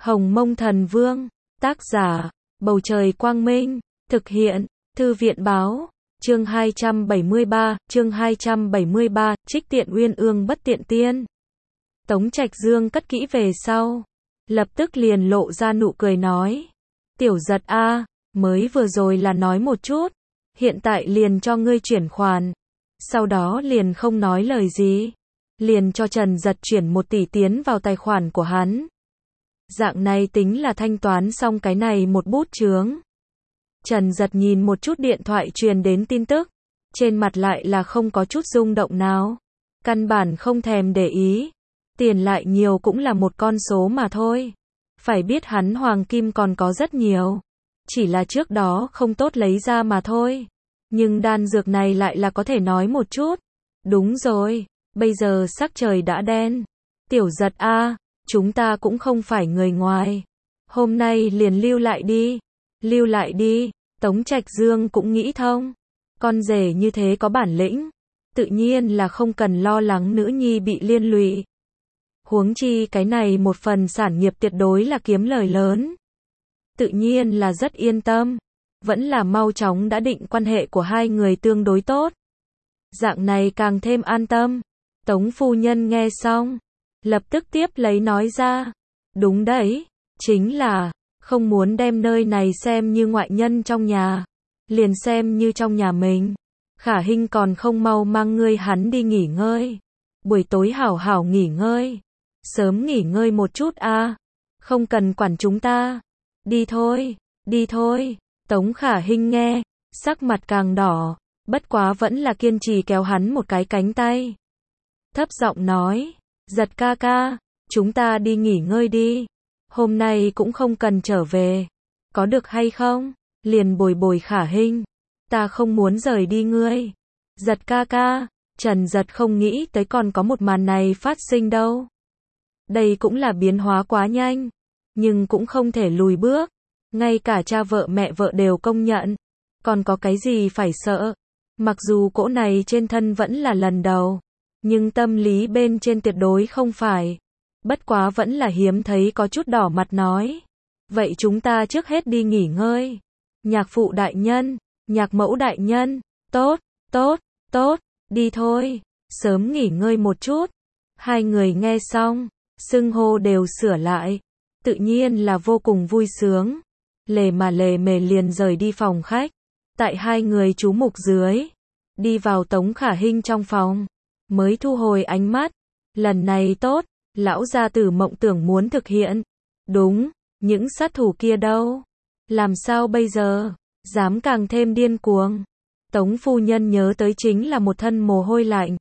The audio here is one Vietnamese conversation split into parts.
Hồng Mông Thần Vương, tác giả, Bầu Trời Quang Minh, thực hiện, Thư viện Báo, chương 273, Trích Tiện Uyên Ương Bất Tiện Tiên. Tống Trạch Dương cất kỹ về sau, lập tức liền lộ ra nụ cười nói, Tiểu Giật a, mới vừa rồi là nói một chút, hiện tại liền cho ngươi chuyển khoản, sau đó liền không nói lời gì, liền cho Trần Giật chuyển 1 tỷ tiến vào tài khoản của hắn. Dạng này tính là thanh toán xong cái này một bút chướng. Trần Giật nhìn một chút điện thoại truyền đến tin tức, trên mặt lại là không có chút rung động nào, căn bản không thèm để ý, tiền lại nhiều cũng là một con số mà thôi. Phải biết hắn hoàng kim còn có rất nhiều, chỉ là trước đó không tốt lấy ra mà thôi. Nhưng đan dược này lại là có thể nói một chút. Đúng rồi, bây giờ sắc trời đã đen. Tiểu Giật a, chúng ta cũng không phải người ngoài. Hôm nay liền lưu lại đi. Lưu lại đi, Tống Trạch Dương cũng nghĩ thông. Con rể như thế có bản lĩnh, tự nhiên là không cần lo lắng nữ nhi bị liên lụy. Huống chi cái này một phần sản nghiệp tuyệt đối là kiếm lời lớn. Tự nhiên là rất yên tâm, vẫn là mau chóng đã định quan hệ của hai người tương đối tốt. Dạng này càng thêm an tâm. Tống phu nhân nghe xong, lập tức tiếp lấy nói ra, đúng đấy, chính là, không muốn đem nơi này xem như ngoại nhân trong nhà, liền xem như trong nhà mình. Khả Hinh còn không mau mang ngươi hắn đi nghỉ ngơi. Buổi tối hảo hảo nghỉ ngơi. Sớm nghỉ ngơi một chút a, không cần quản chúng ta. Đi thôi, đi thôi. Tống Khả Hinh nghe, sắc mặt càng đỏ, bất quá vẫn là kiên trì kéo hắn một cái cánh tay. Thấp giọng nói, Giật ca ca, chúng ta đi nghỉ ngơi đi. Hôm nay cũng không cần trở về. Có được hay không? Liền bồi bồi Khả Hinh. Ta không muốn rời đi ngươi. Giật ca ca, Trần Giật không nghĩ tới còn có một màn này phát sinh đâu. Đây cũng là biến hóa quá nhanh, nhưng cũng không thể lùi bước. Ngay cả cha vợ mẹ vợ đều công nhận. Còn có cái gì phải sợ? Mặc dù cỗ này trên thân vẫn là lần đầu, nhưng tâm lý bên trên tuyệt đối không phải. Bất quá vẫn là hiếm thấy có chút đỏ mặt nói. Vậy chúng ta trước hết đi nghỉ ngơi. Nhạc phụ đại nhân, nhạc mẫu đại nhân, tốt, tốt, tốt, đi thôi, sớm nghỉ ngơi một chút. Hai người nghe xong, xưng hô đều sửa lại, tự nhiên là vô cùng vui sướng. Lề mà lề mề liền rời đi phòng khách. Tại hai người chú mục dưới, đi vào Tống Khả Hinh trong phòng, mới thu hồi ánh mắt. Lần này tốt, lão gia tử mộng tưởng muốn thực hiện. Đúng, những sát thủ kia đâu? Làm sao bây giờ? Dám càng thêm điên cuồng. Tống phu nhân nhớ tới chính là một thân mồ hôi lạnh.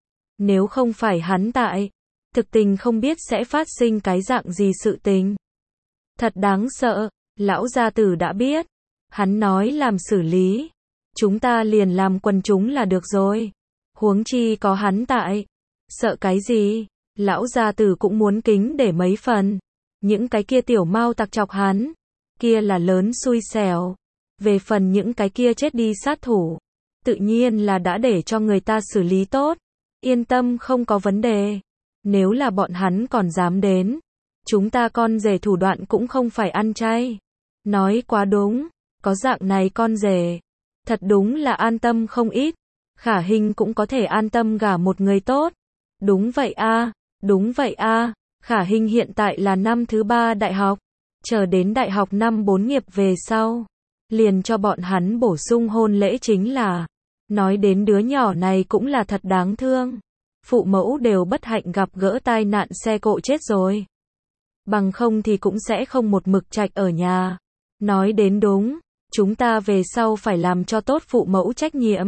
Nếu không phải hắn tại, thực tình không biết sẽ phát sinh cái dạng gì sự tình. Thật đáng sợ, lão gia tử đã biết. Hắn nói làm xử lý, chúng ta liền làm quần chúng là được rồi. Huống chi có hắn tại, sợ cái gì? Lão gia tử cũng muốn kính để mấy phần. Những cái kia tiểu mao tặc chọc hắn, kia là lớn xui xẻo. Về phần những cái kia chết đi sát thủ, tự nhiên là đã để cho người ta xử lý tốt. Yên tâm không có vấn đề. Nếu là bọn hắn còn dám đến, chúng ta con rể thủ đoạn cũng không phải ăn chay. Nói quá đúng, có dạng này con rể, thật đúng là an tâm không ít. Khả Hinh cũng có thể an tâm gả một người tốt. Đúng vậy a, đúng vậy a. Khả Hinh hiện tại là năm thứ 3 đại học, chờ đến đại học năm 4 nghiệp về sau, liền cho bọn hắn bổ sung hôn lễ chính là. Nói đến đứa nhỏ này cũng là thật đáng thương. Phụ mẫu đều bất hạnh gặp gỡ tai nạn xe cộ chết rồi. Bằng không thì cũng sẽ không một mực trạch ở nhà. Nói đến đúng, chúng ta về sau phải làm cho tốt phụ mẫu trách nhiệm.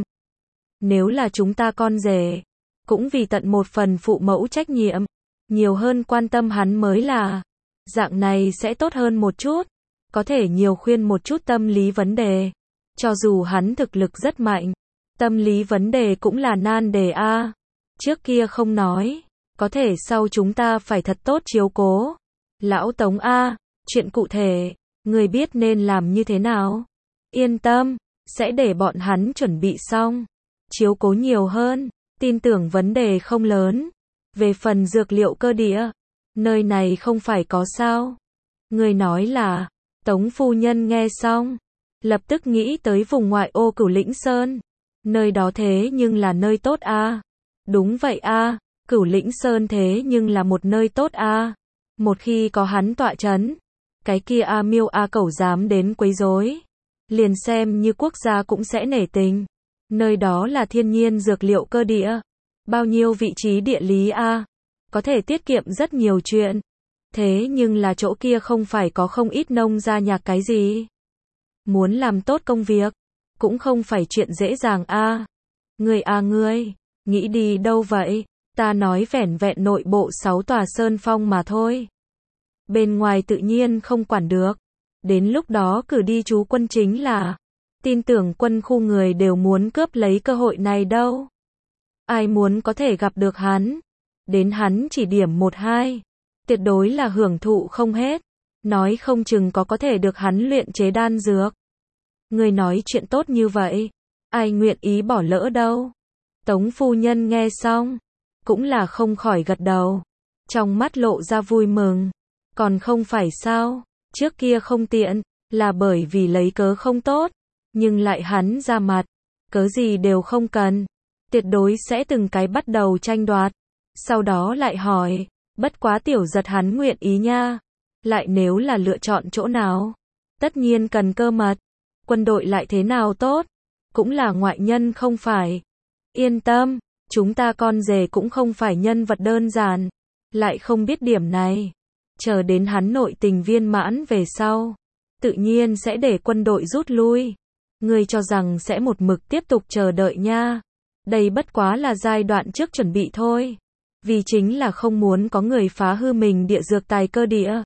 Nếu là chúng ta con rể, cũng vì tận một phần phụ mẫu trách nhiệm, nhiều hơn quan tâm hắn mới là. Dạng này sẽ tốt hơn một chút, có thể nhiều khuyên một chút tâm lý vấn đề. Cho dù hắn thực lực rất mạnh, tâm lý vấn đề cũng là nan đề a. Trước kia không nói, có thể sau chúng ta phải thật tốt chiếu cố. Lão Tống a, chuyện cụ thể, người biết nên làm như thế nào? Yên tâm, sẽ để bọn hắn chuẩn bị xong. Chiếu cố nhiều hơn, tin tưởng vấn đề không lớn. Về phần dược liệu cơ địa, nơi này không phải có sao? Người nói là, Tống phu nhân nghe xong, lập tức nghĩ tới vùng ngoại ô Cửu Lĩnh Sơn. Nơi đó thế nhưng là nơi tốt a. Đúng vậy a, Cửu Lĩnh Sơn thế nhưng là một nơi tốt a. Một khi có hắn tọa chấn, cái kia A Miêu A Cẩu dám đến quấy rối, liền xem như quốc gia cũng sẽ nể tình. Nơi đó là thiên nhiên dược liệu cơ địa, bao nhiêu vị trí địa lý a, có thể tiết kiệm rất nhiều chuyện. Thế nhưng là chỗ kia không phải có không ít nông gia nhạc cái gì. Muốn làm tốt công việc, cũng không phải chuyện dễ dàng a. Ngươi, nghĩ đi đâu vậy? Ta nói vẻn vẹn nội bộ 6 tòa sơn phong mà thôi. Bên ngoài tự nhiên không quản được. Đến lúc đó cử đi chú quân chính là, tin tưởng quân khu người đều muốn cướp lấy cơ hội này đâu. Ai muốn có thể gặp được hắn, đến hắn chỉ điểm 1-2, tuyệt đối là hưởng thụ không hết. Nói không chừng có thể được hắn luyện chế đan dược. Người nói chuyện tốt như vậy, ai nguyện ý bỏ lỡ đâu. Tống phu nhân nghe xong, cũng là không khỏi gật đầu, trong mắt lộ ra vui mừng. Còn không phải sao, trước kia không tiện, là bởi vì lấy cớ không tốt, nhưng lại hắn ra mặt, cớ gì đều không cần, tuyệt đối sẽ từng cái bắt đầu tranh đoạt, sau đó lại hỏi, bất quá Tiểu Giật hắn nguyện ý nha, lại nếu là lựa chọn chỗ nào, tất nhiên cần cơ mật, quân đội lại thế nào tốt, cũng là ngoại nhân không phải, yên tâm, chúng ta con rể cũng không phải nhân vật đơn giản, lại không biết điểm này. Chờ đến hắn nội tình viên mãn về sau, tự nhiên sẽ để quân đội rút lui. Ngươi cho rằng sẽ một mực tiếp tục chờ đợi nha. Đây bất quá là giai đoạn trước chuẩn bị thôi. Vì chính là không muốn có người phá hư mình địa dược tài cơ địa.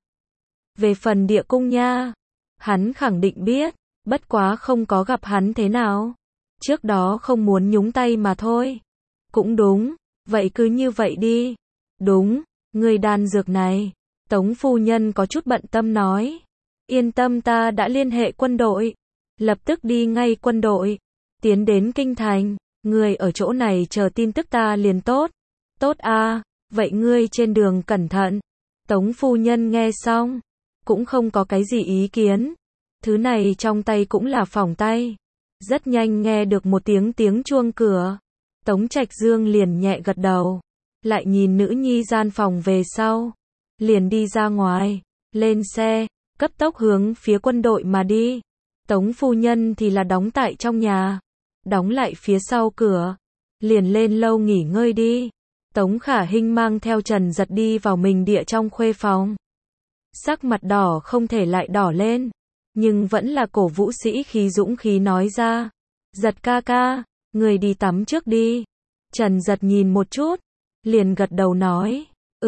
Về phần địa cung nha, hắn khẳng định biết, bất quá không có gặp hắn thế nào. Trước đó không muốn nhúng tay mà thôi. Cũng đúng, vậy cứ như vậy đi. Đúng, người đan dược này. Tống phu nhân có chút bận tâm nói. Yên tâm, ta đã liên hệ quân đội. Lập tức đi ngay quân đội. Tiến đến kinh thành. Người ở chỗ này chờ tin tức ta liền tốt. Tốt a, vậy ngươi trên đường cẩn thận. Tống phu nhân nghe xong, cũng không có cái gì ý kiến. Thứ này trong tay cũng là phỏng tay. Rất nhanh nghe được một tiếng chuông cửa. Tống Trạch Dương liền nhẹ gật đầu. Lại nhìn nữ nhi gian phòng về sau. Liền đi ra ngoài, lên xe, cấp tốc hướng phía quân đội mà đi. Tống phu nhân thì là đóng tại trong nhà, đóng lại phía sau cửa, liền lên lâu nghỉ ngơi đi. Tống Khả Hinh mang theo Trần Giật đi vào mình địa trong khuê phòng. Sắc mặt đỏ không thể lại đỏ lên, nhưng vẫn là cổ vũ sĩ khí dũng khí nói ra. Giật ca ca, người đi tắm trước đi. Trần Giật nhìn một chút, liền gật đầu nói,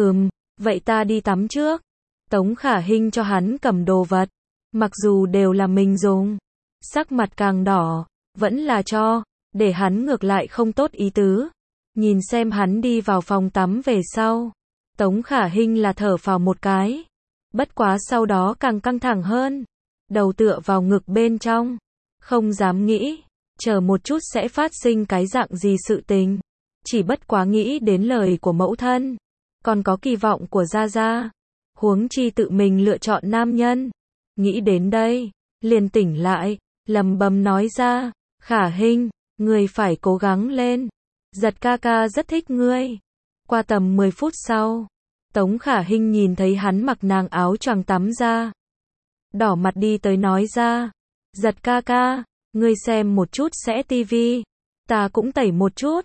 vậy ta đi tắm trước. Tống Khả Hinh cho hắn cầm đồ vật, mặc dù đều là mình dùng, sắc mặt càng đỏ, vẫn là cho, để hắn ngược lại không tốt ý tứ. Nhìn xem hắn đi vào phòng tắm về sau, Tống Khả Hinh là thở phào một cái, bất quá sau đó càng căng thẳng hơn, đầu tựa vào ngực bên trong, không dám nghĩ, chờ một chút sẽ phát sinh cái dạng gì sự tình, chỉ bất quá nghĩ đến lời của mẫu thân, còn có kỳ vọng của Gia Gia, huống chi tự mình lựa chọn nam nhân. Nghĩ đến đây, liền tỉnh lại, lầm bầm nói ra, Khả Hinh, ngươi phải cố gắng lên, Giật ca ca rất thích ngươi. Qua tầm 10 phút sau, Tống Khả Hinh nhìn thấy hắn mặc nàng áo choàng tắm ra, đỏ mặt đi tới nói ra, Giật ca ca, ngươi xem một chút sẽ tivi, ta cũng tẩy một chút.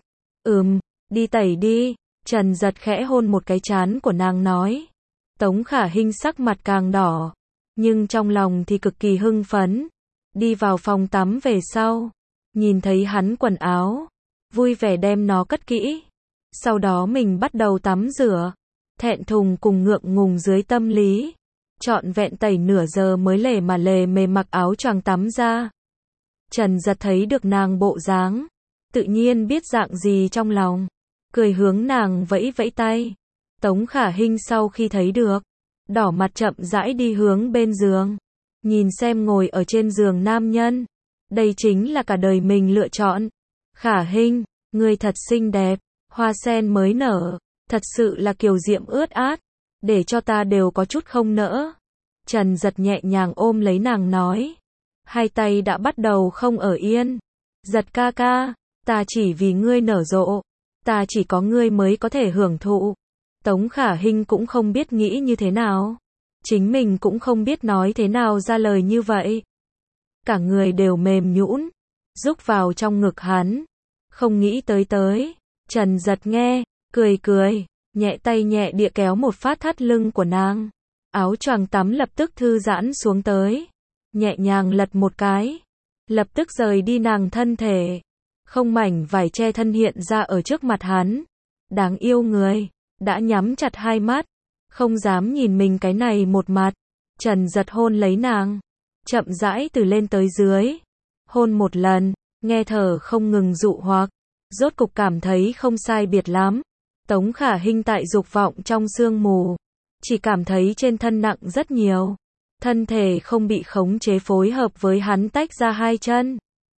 Đi tẩy đi. Trần Giật khẽ hôn một cái trán của nàng nói. Tống Khả Hinh sắc mặt càng đỏ, nhưng trong lòng thì cực kỳ hưng phấn. Đi vào phòng tắm về sau, nhìn thấy hắn quần áo, vui vẻ đem nó cất kỹ. Sau đó mình bắt đầu tắm rửa, thẹn thùng cùng ngượng ngùng dưới tâm lý. Trọn vẹn tẩy nửa giờ mới lề mề mặc áo choàng tắm ra. Trần Giật thấy được nàng bộ dáng, tự nhiên biết dạng gì trong lòng, cười hướng nàng vẫy vẫy tay. Tống Khả Hinh sau khi thấy được, đỏ mặt chậm rãi đi hướng bên giường, nhìn xem ngồi ở trên giường nam nhân, đây chính là cả đời mình lựa chọn. Khả Hinh, ngươi thật xinh đẹp, hoa sen mới nở, thật sự là kiều diễm ướt át, để cho ta đều có chút không nỡ. Trần Giật nhẹ nhàng ôm lấy nàng nói. Hai tay đã bắt đầu không ở yên. Giật ca ca, ta chỉ vì ngươi nở rộ. Ta chỉ có ngươi mới có thể hưởng thụ. Tống Khả Hinh cũng không biết nghĩ như thế nào. Chính mình cũng không biết nói thế nào ra lời như vậy. Cả người đều mềm nhũn, rúc vào trong ngực hắn. Không nghĩ tới. Trần Giật nghe, cười, nhẹ tay nhẹ địa kéo một phát thắt lưng của nàng. Áo choàng tắm lập tức thư giãn xuống tới. Nhẹ nhàng lật một cái. Lập tức rời đi nàng thân thể. Không mảnh vải che thân hiện ra ở trước mặt hắn. Đáng yêu người, đã nhắm chặt hai mắt. Không dám nhìn mình cái này một mặt. Trần Giật hôn lấy nàng. Chậm rãi từ lên tới dưới. Hôn một lần, nghe thở không ngừng dụ hoặc. Rốt cục cảm thấy không sai biệt lắm. Tống Khả Hinh tại dục vọng trong sương mù. Chỉ cảm thấy trên thân nặng rất nhiều. Thân thể không bị khống chế phối hợp với hắn tách ra hai chân.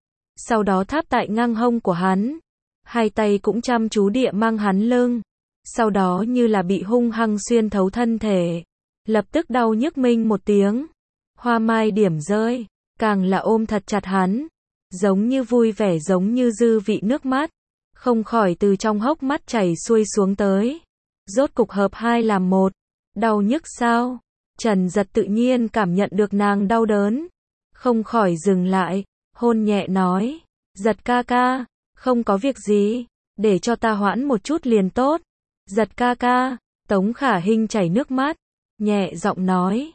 Sau đó tháp tại ngang hông của hắn. Hai tay cũng chăm chú địa mang hắn lưng. Sau đó như là bị hung hăng xuyên thấu thân thể. Lập tức đau nhức minh một tiếng. Hoa mai điểm rơi. Càng là ôm thật chặt hắn. Giống như vui vẻ, giống như dư vị nước mắt. Không khỏi từ trong hốc mắt chảy xuôi xuống tới. Rốt cục hợp hai làm một. Đau nhức sao? Trần Giật tự nhiên cảm nhận được nàng đau đớn. Không khỏi dừng lại. Hôn nhẹ nói. Giật ca ca, không có việc gì. Để cho ta hoãn một chút liền tốt. Giật ca ca. Tống Khả Hinh chảy nước mắt. Nhẹ giọng nói.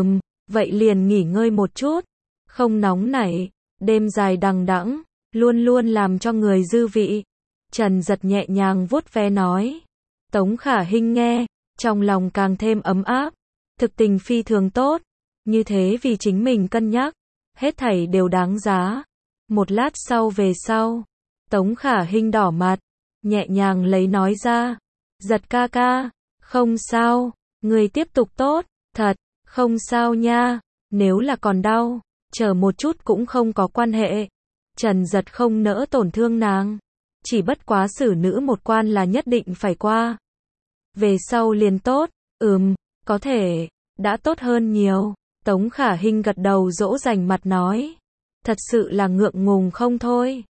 Vậy liền nghỉ ngơi một chút. Không nóng nảy. Đêm dài đằng đẵng, luôn luôn làm cho người dư vị. Trần Giật nhẹ nhàng vuốt ve nói. Tống Khả Hinh nghe, trong lòng càng thêm ấm áp. Thực tình phi thường tốt. Như thế vì chính mình cân nhắc. Hết thảy đều đáng giá. Một lát sau về sau. Tống Khả Hinh đỏ mặt. Nhẹ nhàng lấy nói ra. Giật ca ca. Không sao. Người tiếp tục tốt. Thật. Không sao nha. Nếu là còn đau. Chờ một chút cũng không có quan hệ. Trần Giật không nỡ tổn thương nàng. Chỉ bất quá xử nữ một quan là nhất định phải qua. Về sau liền tốt. Có thể. Đã tốt hơn nhiều. Tống Khả Hinh gật đầu dỗ dành mặt nói. Thật sự là ngượng ngùng không thôi.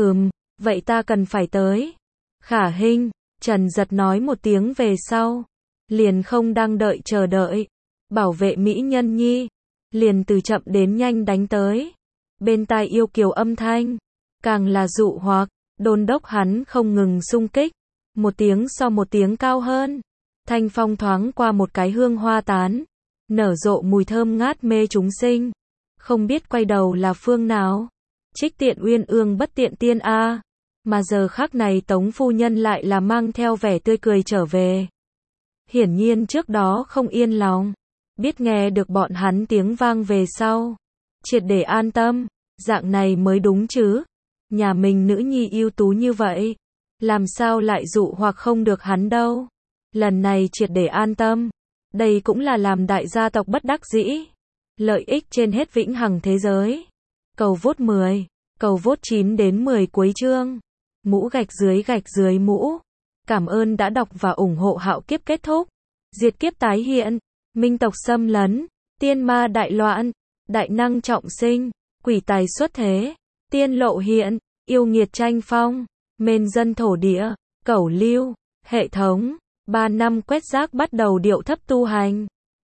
Vậy ta cần phải tới. Khả Hinh. Trần Giật nói một tiếng về sau. Liền không đang đợi chờ đợi. Bảo vệ mỹ nhân nhi. Liền từ chậm đến nhanh đánh tới. Bên tai yêu kiều âm thanh. Càng là dụ hoặc. Đôn đốc hắn không ngừng xung kích. Một tiếng so một tiếng cao hơn. Thanh phong thoáng qua một cái hương hoa tán. Nở rộ mùi thơm ngát mê chúng sinh. Không biết quay đầu là phương nào. Trích Tiện Uyên Ương bất tiện tiên a. Mà giờ khắc này Tống phu nhân lại là mang theo vẻ tươi cười trở về. Hiển nhiên trước đó không yên lòng. Biết nghe được bọn hắn tiếng vang về sau. Triệt để an tâm. Dạng này mới đúng chứ. Nhà mình nữ nhi ưu tú như vậy. Làm sao lại dụ hoặc không được hắn đâu. Lần này triệt để an tâm. Đây cũng là làm đại gia tộc bất đắc dĩ. Lợi ích trên hết vĩnh hằng thế giới. Cầu vote 10. Cầu vote 9 đến 10 cuối chương. Mũ gạch dưới mũ. Cảm ơn đã đọc và ủng hộ Hạo Kiếp kết thúc. Diệt kiếp tái hiện. Minh tộc xâm lấn. Tiên ma đại loạn. Đại năng trọng sinh. Quỷ tài xuất thế. Tiên lộ hiện. Yêu nghiệt tranh phong. Mên dân thổ địa. Cẩu lưu. Hệ thống. 3 năm quét rác bắt đầu điệu thấp tu hành.